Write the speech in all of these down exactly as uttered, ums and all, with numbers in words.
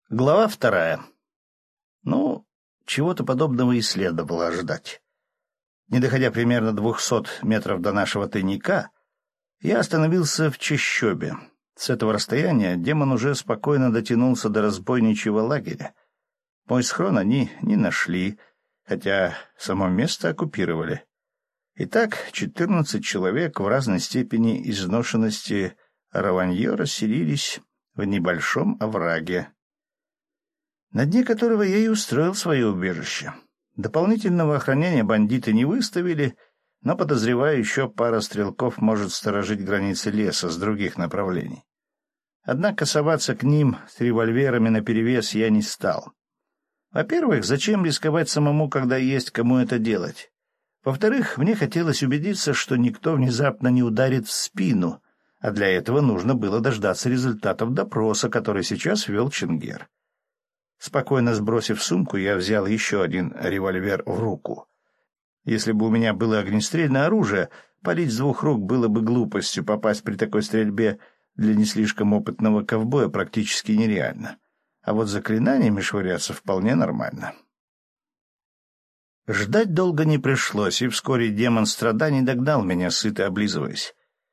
Глава вторая. Ну, чего-то подобного и следовало ожидать. Не доходя примерно двухсот метров до нашего тайника, я остановился в чащобе. С этого расстояния демон уже спокойно дотянулся до разбойничьего лагеря. Мой схрон они не нашли, хотя само место оккупировали. Итак, четырнадцать человек в разной степени изношенности раванье расселились в небольшом овраге, на дне которого я и устроил свое убежище. Дополнительного охранения бандиты не выставили, но, подозреваю, еще пара стрелков может сторожить границы леса с других направлений. Однако соваться к ним с револьверами наперевес я не стал. Во-первых, зачем рисковать самому, когда есть кому это делать? Во-вторых, мне хотелось убедиться, что никто внезапно не ударит в спину, а для этого нужно было дождаться результатов допроса, который сейчас вел Чингер. Спокойно сбросив сумку, я взял еще один револьвер в руку. Если бы у меня было огнестрельное оружие, палить с двух рук было бы глупостью, попасть при такой стрельбе для не слишком опытного ковбоя практически нереально. А вот заклинаниями швыряться вполне нормально. Ждать долго не пришлось, и вскоре демон страданий догнал меня, сыто облизываясь.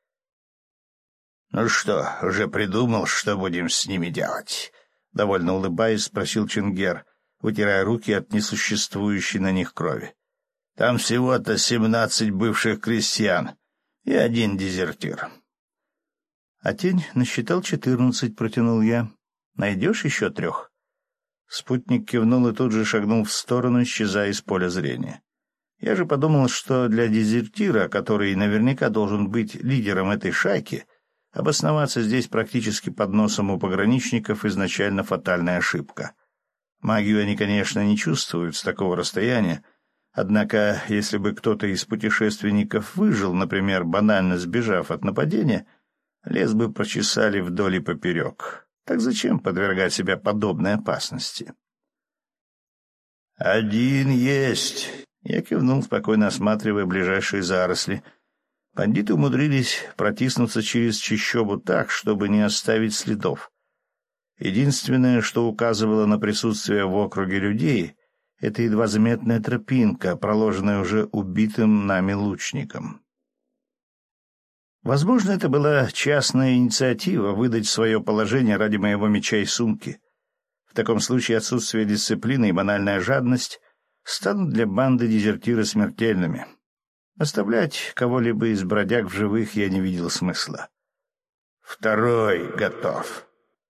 — Ну что, уже придумал, что будем с ними делать? — довольно улыбаясь, спросил Чингер, вытирая руки от несуществующей на них крови. — Там всего-то семнадцать бывших крестьян и один дезертир. — А тень насчитал четырнадцать, — протянул я. — Найдешь еще трех? Спутник кивнул и тут же шагнул в сторону, исчезая из поля зрения. Я же подумал, что для дезертира, который наверняка должен быть лидером этой шайки, обосноваться здесь практически под носом у пограничников изначально фатальная ошибка. Магию они, конечно, не чувствуют с такого расстояния, однако если бы кто-то из путешественников выжил, например, банально сбежав от нападения, лес бы прочесали вдоль и поперек. Так зачем подвергать себя подобной опасности? «Один есть!» — я кивнул, спокойно осматривая ближайшие заросли. Бандиты умудрились протиснуться через чащобу так, чтобы не оставить следов. Единственное, что указывало на присутствие в округе людей, — это едва заметная тропинка, проложенная уже убитым нами лучником. Возможно, это была частная инициатива выдать свое положение ради моего меча и сумки. В таком случае отсутствие дисциплины и банальная жадность станут для банды дезертира смертельными. Оставлять кого-либо из бродяг в живых я не видел смысла. Второй готов.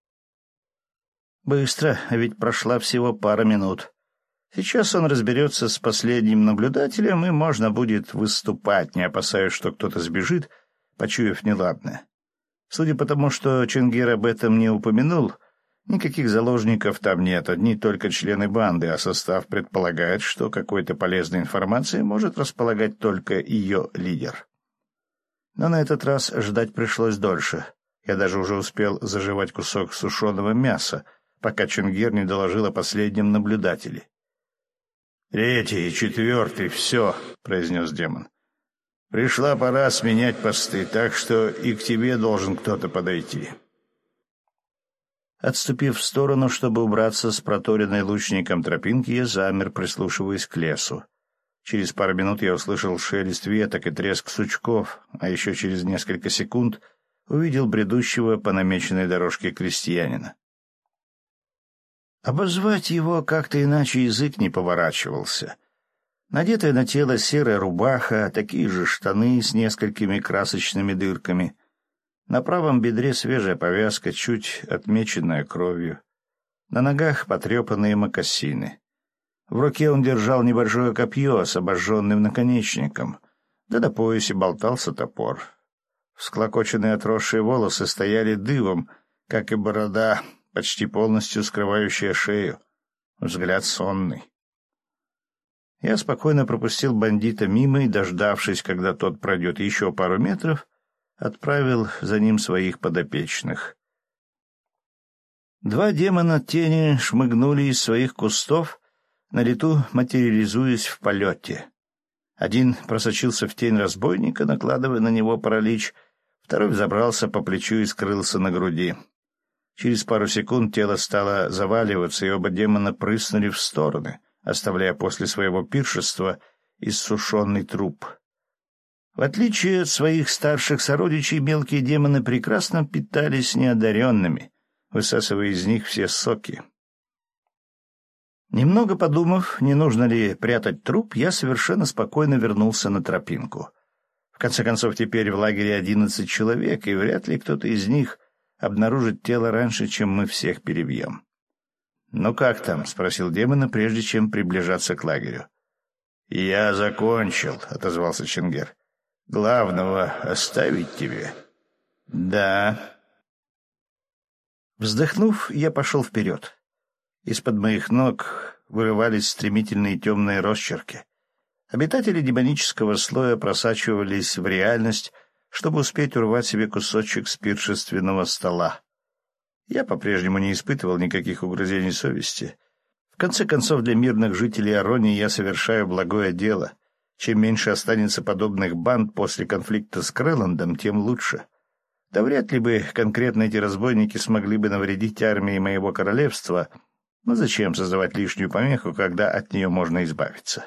Быстро, ведь прошла всего пара минут. Сейчас он разберется с последним наблюдателем, и можно будет выступать, не опасаясь, что кто-то сбежит, почуяв неладное. Судя по тому, что Чингер об этом не упомянул, никаких заложников там нет, одни только члены банды, а состав предполагает, что какой-то полезной информацией может располагать только ее лидер. Но на этот раз ждать пришлось дольше. Я даже уже успел заживать кусок сушеного мяса, пока Чингер не доложил о последнем наблюдателе. «Третий и четвертый, все», — произнес демон. «Пришла пора сменять посты, так что и к тебе должен кто-то подойти». Отступив в сторону, чтобы убраться с проторенной лучником тропинки, я замер, прислушиваясь к лесу. Через пару минут я услышал шелест веток и треск сучков, а еще через несколько секунд увидел бредущего по намеченной дорожке крестьянина. Обозвать его как-то иначе язык не поворачивался. Надетая на тело серая рубаха, такие же штаны с несколькими красочными дырками. На правом бедре свежая повязка, чуть отмеченная кровью. На ногах потрепанные мокасины. В руке он держал небольшое копье с обожженным наконечником, да на поясе болтался топор. Всклокоченные отросшие волосы стояли дыбом, как и борода, почти полностью скрывающая шею. Взгляд сонный. Я спокойно пропустил бандита мимо и, дождавшись, когда тот пройдет еще пару метров, отправил за ним своих подопечных. Два демона тени шмыгнули из своих кустов, на лету материализуясь в полете. Один просочился в тень разбойника, накладывая на него паралич, второй взобрался по плечу и скрылся на груди. Через пару секунд тело стало заваливаться, и оба демона прыснули в стороны, оставляя после своего пиршества иссушенный труп. В отличие от своих старших сородичей, мелкие демоны прекрасно питались неодаренными, высасывая из них все соки. Немного подумав, не нужно ли прятать труп, я совершенно спокойно вернулся на тропинку. В конце концов, теперь в лагере одиннадцать человек, и вряд ли кто-то из них обнаружит тело раньше, чем мы всех перебьем. «Ну как там?» — спросил демона, прежде чем приближаться к лагерю. «Я закончил», — отозвался Чингер. «Главного оставить тебе?» «Да». Вздохнув, я пошел вперед. Из-под моих ног вырывались стремительные темные росчерки. Обитатели демонического слоя просачивались в реальность, чтобы успеть урвать себе кусочек с пиршественного стола. Я по-прежнему не испытывал никаких угрызений совести. В конце концов, для мирных жителей Аронии я совершаю благое дело. Чем меньше останется подобных банд после конфликта с Крэлландом, тем лучше. Да вряд ли бы конкретно эти разбойники смогли бы навредить армии моего королевства, но зачем создавать лишнюю помеху, когда от нее можно избавиться?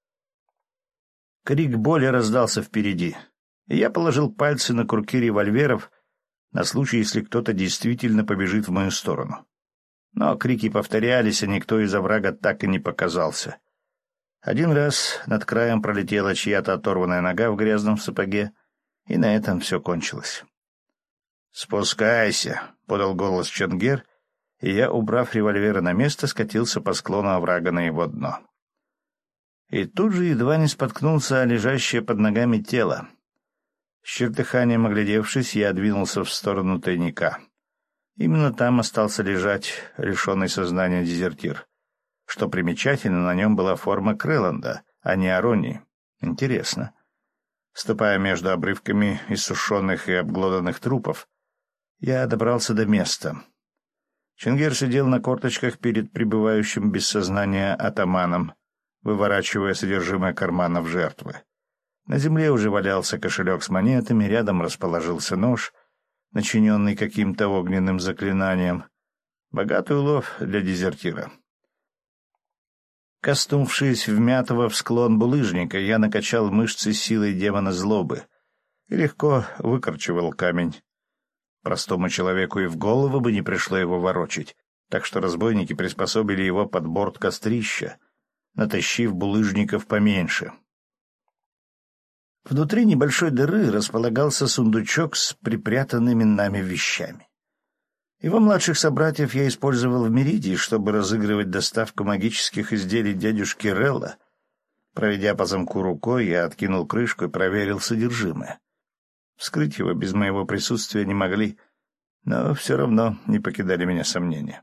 Крик боли раздался впереди, и я положил пальцы на курки револьверов на случай, если кто-то действительно побежит в мою сторону. Но крики повторялись, а никто из оврага так и не показался. Один раз над краем пролетела чья-то оторванная нога в грязном сапоге, и на этом все кончилось. «Спускайся», — подал голос Чингер, и я, убрав револьверы на место, скатился по склону оврага на его дно. И тут же едва не споткнулся о лежащее под ногами тело. С чертыханием оглядевшись, я двинулся в сторону тайника. Именно там остался лежать лишенный сознания дезертир. Что примечательно, на нем была форма Крэлланда, а не Аронии. Интересно. Ступая между обрывками иссушенных и обглоданных трупов, я добрался до места. Чингер сидел на корточках перед пребывающим без сознания атаманом, выворачивая содержимое карманов жертвы. На земле уже валялся кошелек с монетами, рядом расположился нож, начиненный каким-то огненным заклинанием. Богатый улов для дезертира. Коснувшись вмятого в склон булыжника, я накачал мышцы силой демона злобы и легко выкорчевал камень. Простому человеку и в голову бы не пришло его ворочить, так что разбойники приспособили его под борт кострища, натащив булыжников поменьше. Внутри небольшой дыры располагался сундучок с припрятанными нами вещами. Его младших собратьев я использовал в Меридии, чтобы разыгрывать доставку магических изделий дядюшки Релла. Проведя по замку рукой, я откинул крышку и проверил содержимое. Вскрыть его без моего присутствия не могли, но все равно не покидали меня сомнения.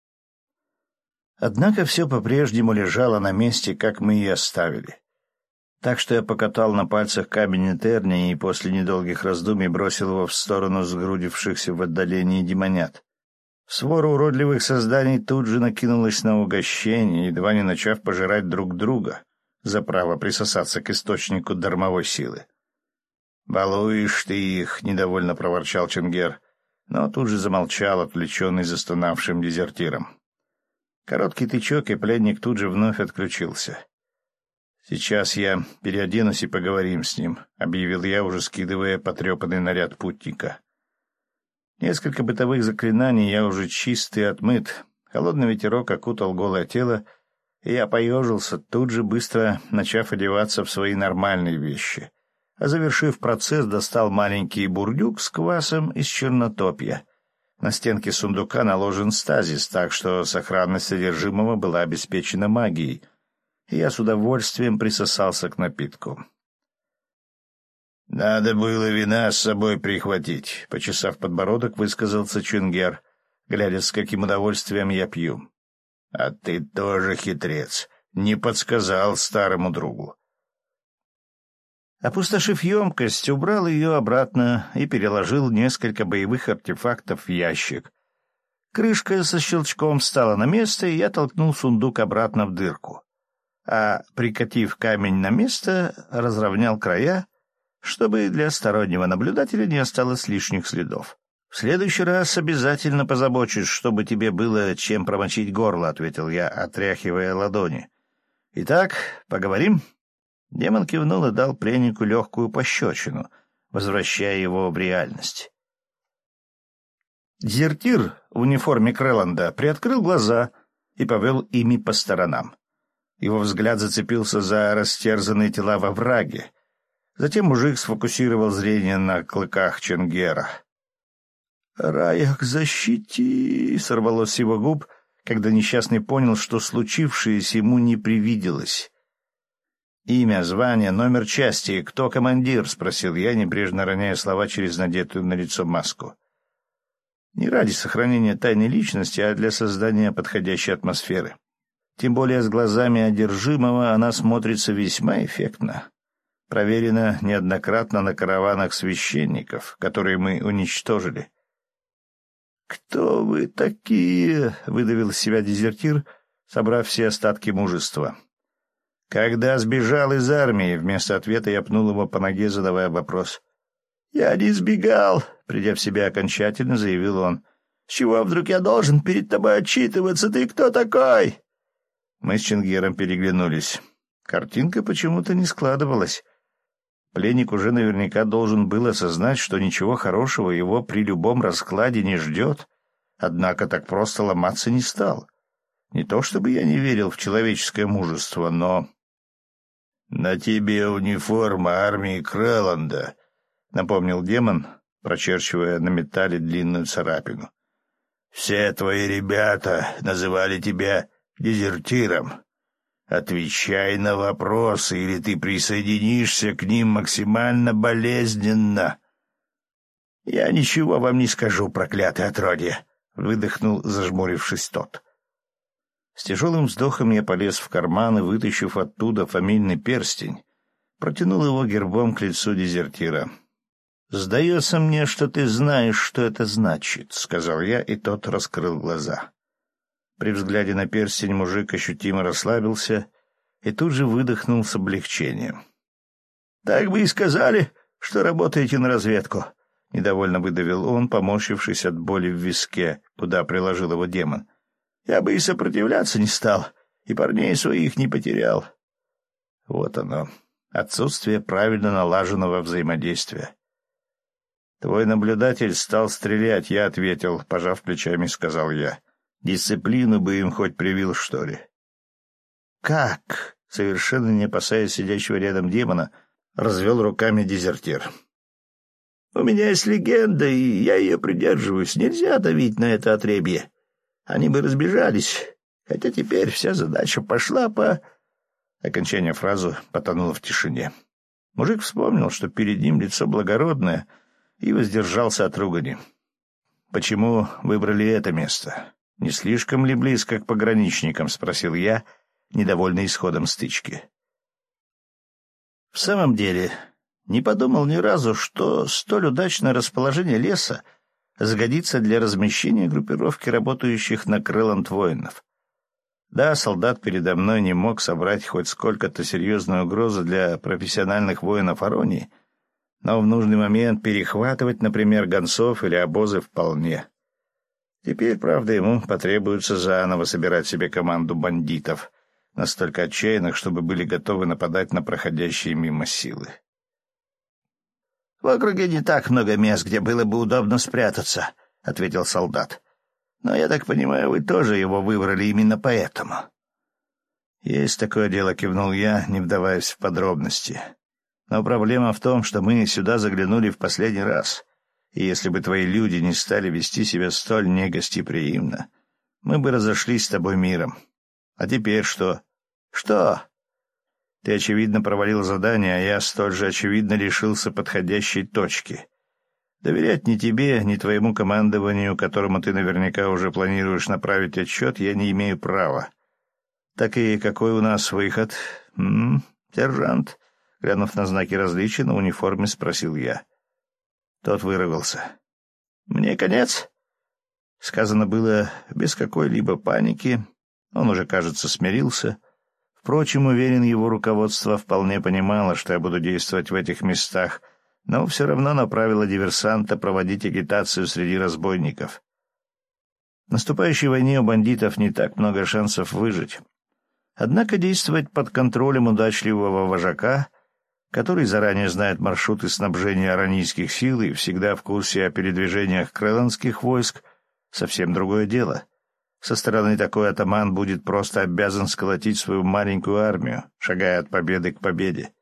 Однако все по-прежнему лежало на месте, как мы и оставили. Так что я покатал на пальцах камень Этернии и после недолгих раздумий бросил его в сторону сгрудившихся в отдалении демонят. Свора уродливых созданий тут же накинулась на угощение, едва не начав пожирать друг друга за право присосаться к источнику дармовой силы. «Балуешь ты их!» — недовольно проворчал Чингер, но тут же замолчал, отвлеченный застонавшим дезертиром. Короткий тычок, и пленник тут же вновь отключился. «Сейчас я переоденусь и поговорим с ним», — объявил я, уже скидывая потрепанный наряд путника. Несколько бытовых заклинаний, я уже чист и отмыт. Холодный ветерок окутал голое тело, и я поежился, тут же быстро начав одеваться в свои нормальные вещи. А завершив процесс, достал маленький бурдюк с квасом из чернотопья. На стенке сундука наложен стазис, так что сохранность содержимого была обеспечена магией, и я с удовольствием присосался к напитку. «Надо было вина с собой прихватить», — почесав подбородок, высказался Чингер, глядя, с каким удовольствием я пью. «А ты тоже хитрец, не подсказал старому другу». Опустошив емкость, убрал ее обратно и переложил несколько боевых артефактов в ящик. Крышка со щелчком встала на место, и я толкнул сундук обратно в дырку. А, прикатив камень на место, разровнял края, чтобы для стороннего наблюдателя не осталось лишних следов. «В следующий раз обязательно позабочусь, чтобы тебе было чем промочить горло», — ответил я, отряхивая ладони. «Итак, поговорим?» Демон кивнул и дал пленнику легкую пощечину, возвращая его в реальность. Дезертир в униформе Крэланда приоткрыл глаза и повел ими по сторонам. Его взгляд зацепился за растерзанные тела во враге. Затем мужик сфокусировал зрение на клыках Ченгера. «Раях, защити!» — сорвалось с его губ, когда несчастный понял, что случившееся ему не привиделось. «Имя, звание, номер части, кто командир?» — спросил я, небрежно роняя слова через надетую на лицо маску. Не ради сохранения тайной личности, а для создания подходящей атмосферы. Тем более с глазами одержимого она смотрится весьма эффектно. Проверено неоднократно на караванах священников, которые мы уничтожили. «Кто вы такие?» — выдавил из себя дезертир, собрав все остатки мужества. «Когда сбежал из армии?» — вместо ответа я пнул его по ноге, задавая вопрос. «Я не сбегал», — придя в себя окончательно, заявил он. «С чего вдруг я должен перед тобой отчитываться? Ты кто такой?» Мы с Ченгером переглянулись. Картинка почему-то не складывалась. Пленник уже наверняка должен был осознать, что ничего хорошего его при любом раскладе не ждет, однако так просто ломаться не стал. Не то чтобы я не верил в человеческое мужество, но... «На тебе униформа армии Крэланда», — напомнил демон, прочерчивая на металле длинную царапину. «Все твои ребята называли тебя дезертиром. Отвечай на вопросы, или ты присоединишься к ним максимально болезненно». «Я ничего вам не скажу, проклятое отродье», — выдохнул, зажмурившись тот. С тяжелым вздохом я полез в карман и, вытащив оттуда фамильный перстень, протянул его гербом к лицу дезертира. «Сдается мне, что ты знаешь, что это значит», — сказал я, и тот раскрыл глаза. При взгляде на перстень мужик ощутимо расслабился и тут же выдохнул с облегчением. «Так вы и сказали, что работаете на разведку», — недовольно выдавил он, поморщившись от боли в виске, куда приложил его демон. «Я бы и сопротивляться не стал, и парней своих не потерял». Вот оно, отсутствие правильно налаженного взаимодействия. «Твой наблюдатель стал стрелять», — я ответил, пожав плечами, сказал я. «Дисциплину бы им хоть привил, что ли». «Как?» — совершенно не опасаясь сидящего рядом демона, развел руками дезертир. «У меня есть легенда, и я ее придерживаюсь. Нельзя давить на это отребье. Они бы разбежались, хотя теперь вся задача пошла по...» Окончание фразы потонуло в тишине. Мужик вспомнил, что перед ним лицо благородное, и воздержался от ругани. «Почему выбрали это место? Не слишком ли близко к пограничникам?» — спросил я, недовольный исходом стычки. В самом деле, не подумал ни разу, что столь удачное расположение леса сгодится для размещения группировки работающих на Крэланд воинов. Да, солдат передо мной не мог собрать хоть сколько-то серьезную угрозу для профессиональных воинов Аронии, но в нужный момент перехватывать, например, гонцов или обозы вполне. Теперь, правда, ему потребуется заново собирать себе команду бандитов, настолько отчаянных, чтобы были готовы нападать на проходящие мимо силы. «В округе не так много мест, где было бы удобно спрятаться», — ответил солдат. «Но, я так понимаю, вы тоже его выбрали именно поэтому». «Есть такое дело», — кивнул я, не вдаваясь в подробности. «Но проблема в том, что мы сюда заглянули в последний раз, и если бы твои люди не стали вести себя столь негостеприимно, мы бы разошлись с тобой миром. А теперь что?» «Что?» «Ты, очевидно, провалил задание, а я столь же очевидно лишился подходящей точки. Доверять ни тебе, ни твоему командованию, которому ты наверняка уже планируешь направить отчет, я не имею права. Так и какой у нас выход? М-м, сержант?» Глянув на знаки различия на униформе, спросил я. Тот выругался. «Мне конец?» Сказано было без какой-либо паники. Он уже, кажется, смирился. Впрочем, уверен, его руководство вполне понимало, что я буду действовать в этих местах но все равно направила диверсанта проводить агитацию среди разбойников. В наступающей войне у бандитов не так много шансов выжить. Однако действовать под контролем удачливого вожака, который заранее знает маршруты снабжения аранийских сил и всегда в курсе о передвижениях крэланских войск, совсем другое дело. Со стороны такой атаман будет просто обязан сколотить свою маленькую армию, шагая от победы к победе.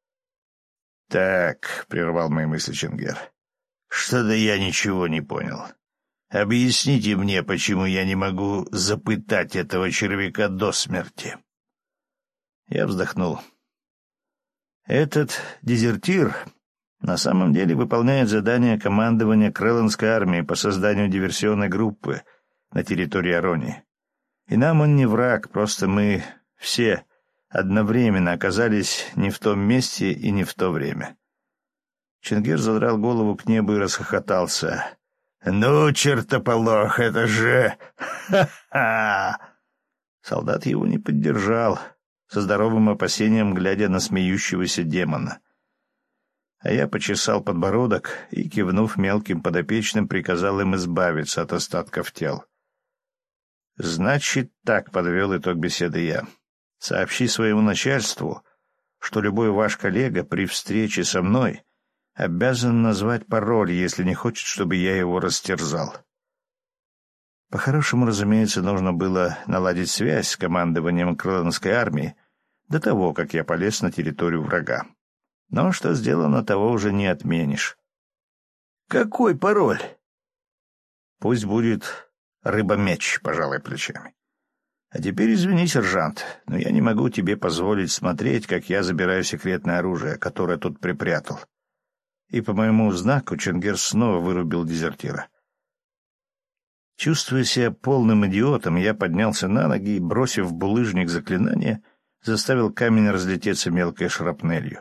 «Так», — прервал мои мысли Чингер, — «что-то я ничего не понял. Объясните мне, почему я не могу запытать этого червяка до смерти». Я вздохнул. Этот дезертир на самом деле выполняет задание командования Крэланской армии по созданию диверсионной группы на территории Аронии. И нам он не враг, просто мы все одновременно оказались не в том месте и не в то время. Чингер задрал голову к небу и расхохотался. «Ну, чертополох, это же... Ха-ха!» Солдат его не поддержал, со здоровым опасением глядя на смеющегося демона. А я почесал подбородок и, кивнув мелким подопечным, приказал им избавиться от остатков тел. «Значит, так», — подвел итог беседы я. «Сообщи своему начальству, что любой ваш коллега при встрече со мной обязан назвать пароль, если не хочет, чтобы я его растерзал». По-хорошему, разумеется, нужно было наладить связь с командованием Крэланской армии до того, как я полез на территорию врага. Но что сделано, того уже не отменишь. «Какой пароль?» «Пусть будет рыба-меч», — пожалуй, плечами. «А теперь извини, сержант, но я не могу тебе позволить смотреть, как я забираю секретное оружие, которое тут припрятал». И по моему знаку Чингер снова вырубил дезертира. Чувствуя себя полным идиотом, я поднялся на ноги и, бросив в булыжник заклинание, заставил камень разлететься мелкой шрапнелью.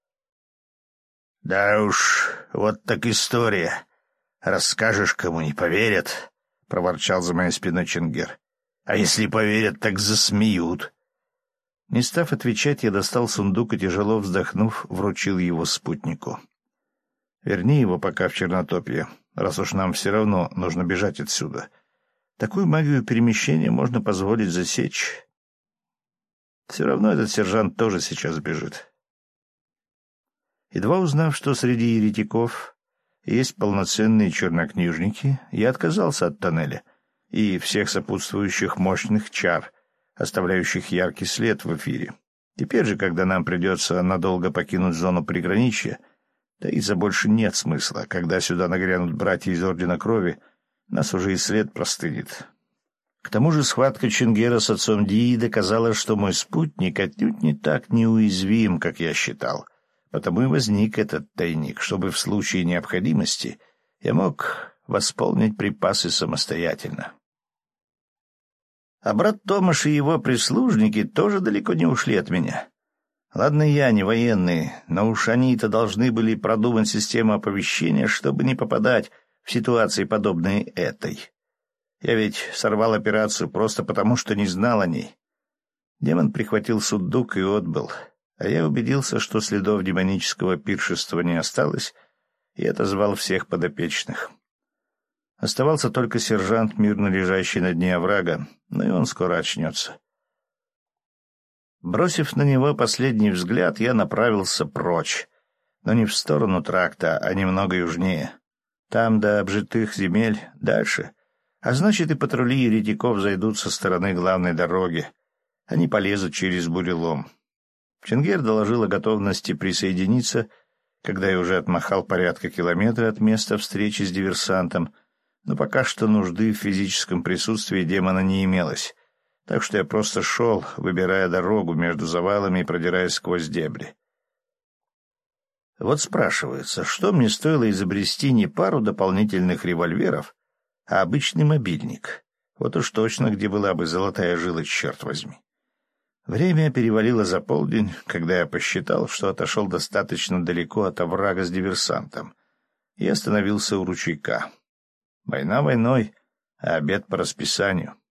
«Да уж, вот так история. Расскажешь, кому не поверят», — проворчал за моей спиной Чингер. «А если поверят, так засмеют». Не став отвечать, я достал сундук и, тяжело вздохнув, вручил его спутнику. «Верни его пока в Чернотопье, раз уж нам все равно нужно бежать отсюда. Такую магию перемещения можно позволить засечь. Все равно этот сержант тоже сейчас бежит». Едва узнав, что среди еретиков есть полноценные чернокнижники, я отказался от тоннеля и всех сопутствующих мощных чар, оставляющих яркий след в эфире. Теперь же, когда нам придется надолго покинуть зону приграничья, таиться больше нет смысла. Когда сюда нагрянут братья из Ордена Крови, нас уже и след простынет. К тому же схватка Чингера с отцом Дии доказала, что мой спутник отнюдь не так неуязвим, как я считал. Потому и возник этот тайник, чтобы в случае необходимости я мог восполнить припасы самостоятельно. А брат Томаш и его прислужники тоже далеко не ушли от меня. Ладно, я не военный, но уж они-то должны были продумать систему оповещения, чтобы не попадать в ситуации, подобные этой. Я ведь сорвал операцию просто потому, что не знал о ней. Демон прихватил сундук и отбыл, а я убедился, что следов демонического пиршества не осталось, и отозвал всех подопечных. Оставался только сержант, мирно лежащий на дне оврага, но и он скоро очнется. Бросив на него последний взгляд, я направился прочь, но не в сторону тракта, а немного южнее. Там до обжитых земель дальше, а значит и патрули еретиков зайдут со стороны главной дороги. Они полезут через бурелом. Чингер доложил о готовности присоединиться, когда я уже отмахал порядка километра от места встречи с диверсантом, но пока что нужды в физическом присутствии демона не имелось, так что я просто шел, выбирая дорогу между завалами и продираясь сквозь дебри. Вот спрашивается, что мне стоило изобрести не пару дополнительных револьверов, а обычный мобильник? Вот уж точно, где была бы золотая жила, черт возьми. Время перевалило за полдень, когда я посчитал, что отошел достаточно далеко от оврага с диверсантом, и остановился у ручейка. Война войной, а обед по расписанию.